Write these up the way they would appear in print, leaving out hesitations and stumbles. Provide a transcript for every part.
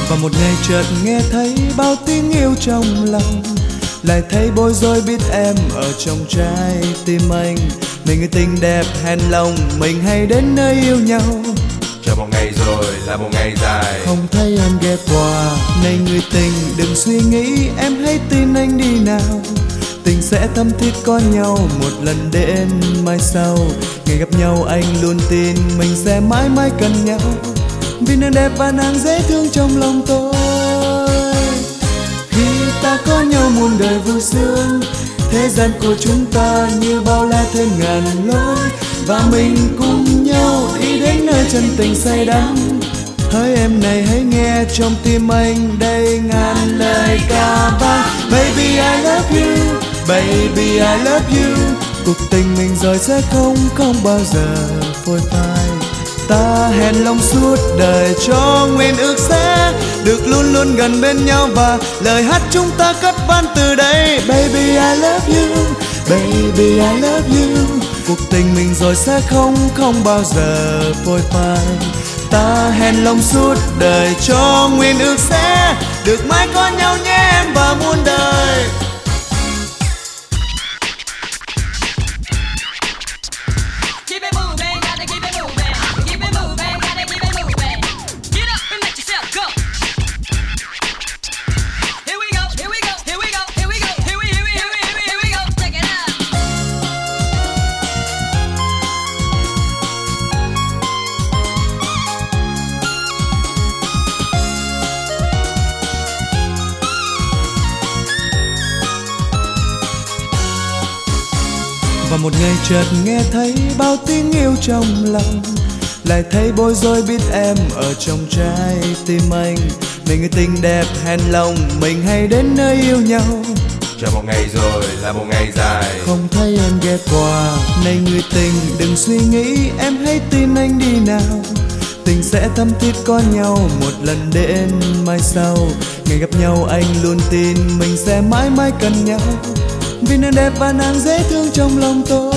Và một ngày chợt nghe thấy bao tiếng yêu trong lòng, lại thấy bối rối biết em ở trong trái tim anh. Mình người tình đẹp hèn lòng, mình hay đến nơi yêu nhau. Chờ một ngày rồi là một ngày dài, không thấy em ghé qua. Này người tình đừng suy nghĩ, em hãy tin anh đi nào. Tình sẽ thắm thiết có nhau một lần đến mai sau. Ngày gặp nhau anh luôn tin mình sẽ mãi mãi cần nhau, vì nàng đẹp và nàng dễ thương trong lòng tôi. Khi ta có nhau muôn đời vui sướng, thế gian của chúng ta như bao la thêm ngàn lối, và mình cùng nhau đi đến nơi chân tình say đắm. Hỡi em này hãy nghe trong tim anh đây ngàn lời ca vang. Baby I love you, baby I love you. Cuộc tình mình rồi sẽ không bao giờ phôi phai. Ta hẹn lòng suốt đời cho nguyện ước sẽ được luôn luôn gần bên nhau, và lời hát chúng ta cất vang từ đây. Baby I love you, baby I love you. Cuộc tình mình rồi sẽ không bao giờ phôi phai. Ta hẹn lòng suốt đời cho nguyện ước sẽ được mãi có nhau nhé em và muôn đời. Và một ngày chợt nghe thấy bao tiếng yêu trong lòng, lại thấy bối rối biết em ở trong trái tim anh. Mình người tình đẹp hèn lòng, mình hay đến nơi yêu nhau. chờ một ngày rồi là một ngày dài, không thấy em ghé qua. Này người tình đừng suy nghĩ, em hãy tin anh đi nào. Tình sẽ thắm thiết có nhau một lần đến mai sau. Ngày gặp nhau anh luôn tin mình sẽ mãi mãi cần nhau, vì nàng đẹp và nàng dễ thương trong lòng tôi.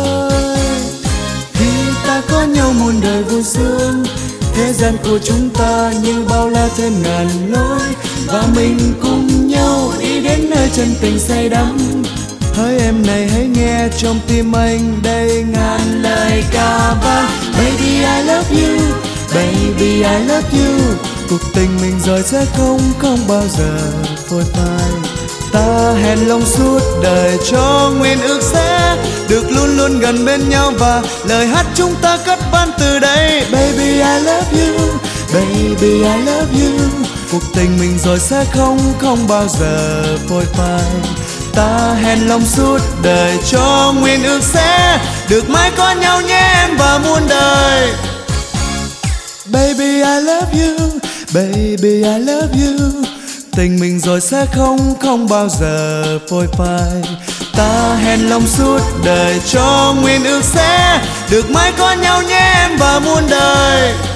Khi ta có nhau muôn đời vui sướng, thế gian của chúng ta như bao la thêm ngàn lối, và mình cùng nhau đi đến nơi chân tình say đắm. Hỡi em này hãy nghe trong tim anh đây ngàn lời ca vang. Baby I love you, baby I love you. Cuộc tình mình rồi sẽ không bao giờ phôi phai. Ta hẹn lòng suốt đời cho nguyện ước sẽ được luôn luôn gần bên nhau, và lời hát chúng ta cất vang từ đây. Baby I love you, baby I love you. Cuộc tình mình rồi sẽ không bao giờ phôi phai. Ta hẹn lòng suốt đời cho nguyện ước sẽ được mãi có nhau nhé em và muôn đời. Baby I love you, baby I love you. Tình mình rồi sẽ không bao giờ phôi phai. Ta hẹn lòng suốt đời cho nguyện ước sẽ được mãi có nhau nhé em và muôn đời.